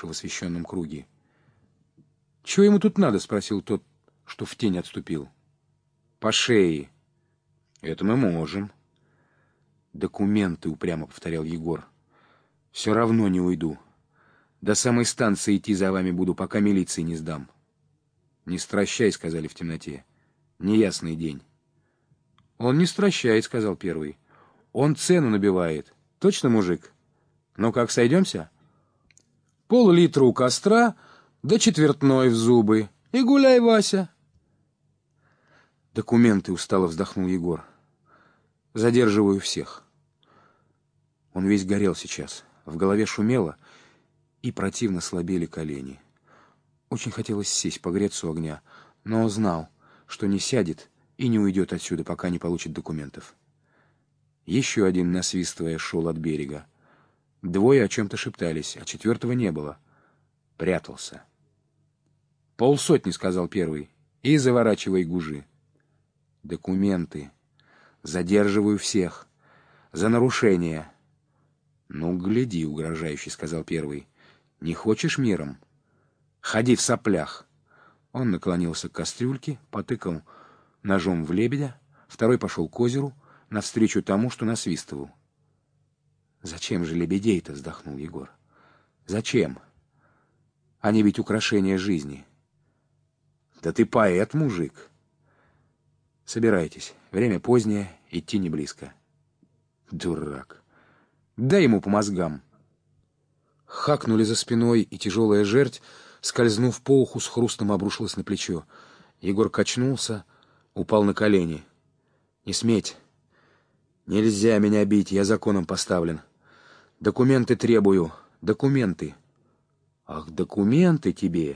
стоявший в освещенном круге. — Чего ему тут надо? — спросил тот, что в тень отступил. — По шее. — Это мы можем. — Документы, — упрямо повторял Егор. — Все равно не уйду. До самой станции идти за вами буду, пока милиции не сдам. — Не стращай, — сказали в темноте. — Неясный день. — Он не стращает, — сказал первый. — Он цену набивает. Точно, мужик? Ну как, сойдемся? Пол-литра у костра, да четвертной в зубы. И гуляй, Вася. Документы, — устало вздохнул Егор. Задерживаю всех. Он весь горел сейчас. В голове шумело, и противно слабели колени. Очень хотелось сесть, погреться у огня, но знал, что не сядет и не уйдет отсюда, пока не получит документов. Еще один, насвистывая, шел от берега. Двое о чем-то шептались, а четвертого не было. Прятался. — 50, — сказал первый, — и заворачивай гужи. Документы. Задерживаю всех. За нарушение. — Ну, гляди, — угрожающий, — сказал первый. — Не хочешь миром? Ходи в соплях. Он наклонился к кастрюльке, потыкал ножом в лебедя, второй пошел к озеру, навстречу тому, что насвистывал. — Зачем же лебедей-то? — вздохнул Егор. — Зачем? Они ведь украшения жизни. — Да ты поэт, мужик. — Собирайтесь. Время позднее, идти не близко. — Дурак. Дай ему по мозгам. Хакнули за спиной, и тяжелая жерть, скользнув по уху, с хрустом обрушилась на плечо. Егор качнулся, упал на колени. — Не сметь. Нельзя меня бить, я законом поставлен. Документы требую. Документы. Ах, документы тебе.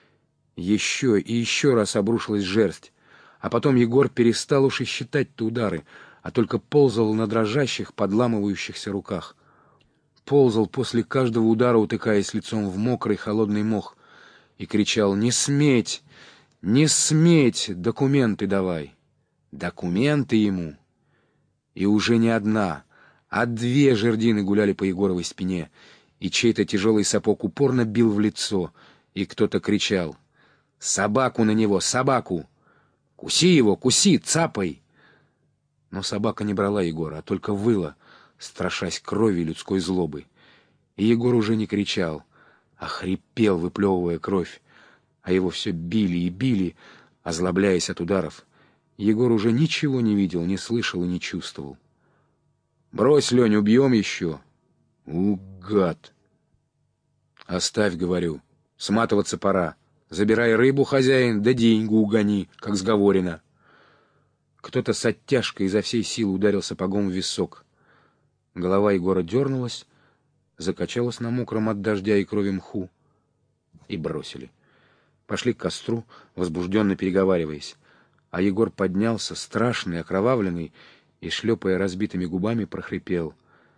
Еще и еще раз обрушилась жерсть. А потом Егор перестал уж и считать-то удары, а только ползал на дрожащих, подламывающихся руках. Ползал после каждого удара, утыкаясь лицом в мокрый холодный мох, и кричал: «Не сметь! Не сметь! Документы давай!» Документы ему! И уже не одна, а две жердины гуляли по Егоровой спине, и чей-то тяжелый сапог упорно бил в лицо, и кто-то кричал: «Собаку на него! Собаку! Куси его! Куси! Цапай!» Но собака не брала Егора, а только выла, страшась крови и людской злобы. И Егор уже не кричал, а хрипел, выплевывая кровь, а его все били и били, озлобляясь от ударов. Егор уже ничего не видел, не слышал и не чувствовал. «Брось, Лень, убьем еще!» «Гад!» «Оставь, — говорю, — сматываться пора. Забирай рыбу, хозяин, да деньгу угони, как сговорено». Кто-то с оттяжкой изо всей силы ударил сапогом в висок. Голова Егора дернулась, закачалась на мокром от дождя и крови мху. И бросили. Пошли к костру, возбужденно переговариваясь. А Егор поднялся, страшный, окровавленный, и, шлепая разбитыми губами, прохрипел: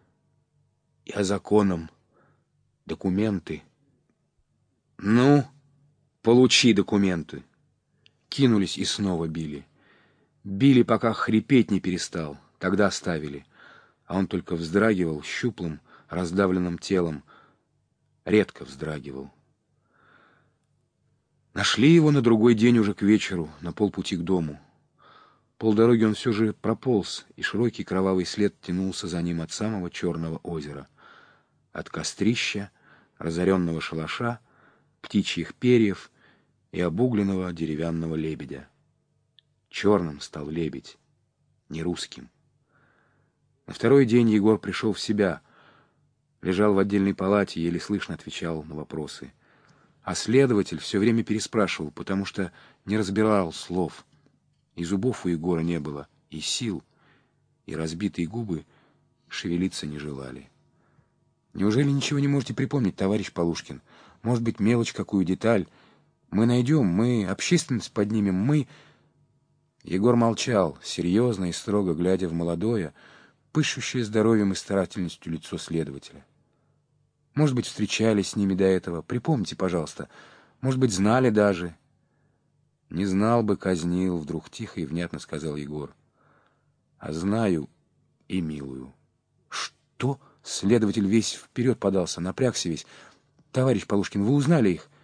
«Я законом. Документы». «Ну, получи документы». Кинулись и снова били. Били, пока хрипеть не перестал. Тогда оставили. А он только вздрагивал щуплым, раздавленным телом. Редко вздрагивал. Нашли его на другой день уже к вечеру, на полпути к дому. Полдороги он все же прополз, и широкий кровавый след тянулся за ним от самого Черного озера. От кострища, разоренного шалаша, птичьих перьев и обугленного деревянного лебедя. Черным стал лебедь, не русским. На второй день Егор пришел в себя, лежал в отдельной палате, еле слышно отвечал на вопросы. А следователь все время переспрашивал, потому что не разбирал слов. И зубов у Егора не было, и сил, и разбитые губы шевелиться не желали. «Неужели ничего не можете припомнить, товарищ Полушкин? Может быть, мелочь, какую деталь? Мы найдем, мы общественность поднимем, мы...» Егор молчал, серьезно и строго глядя в молодое, пышущее здоровьем и старательностью лицо следователя. «Может быть, встречались с ними до этого? Припомните, пожалуйста. Может быть, знали даже?» «Не знал бы, казнил», — вдруг тихо и внятно сказал Егор. «А знаю и милую». «Что?» — следователь весь вперед подался, напрягся весь. Товарищ Полушкин, вы узнали их?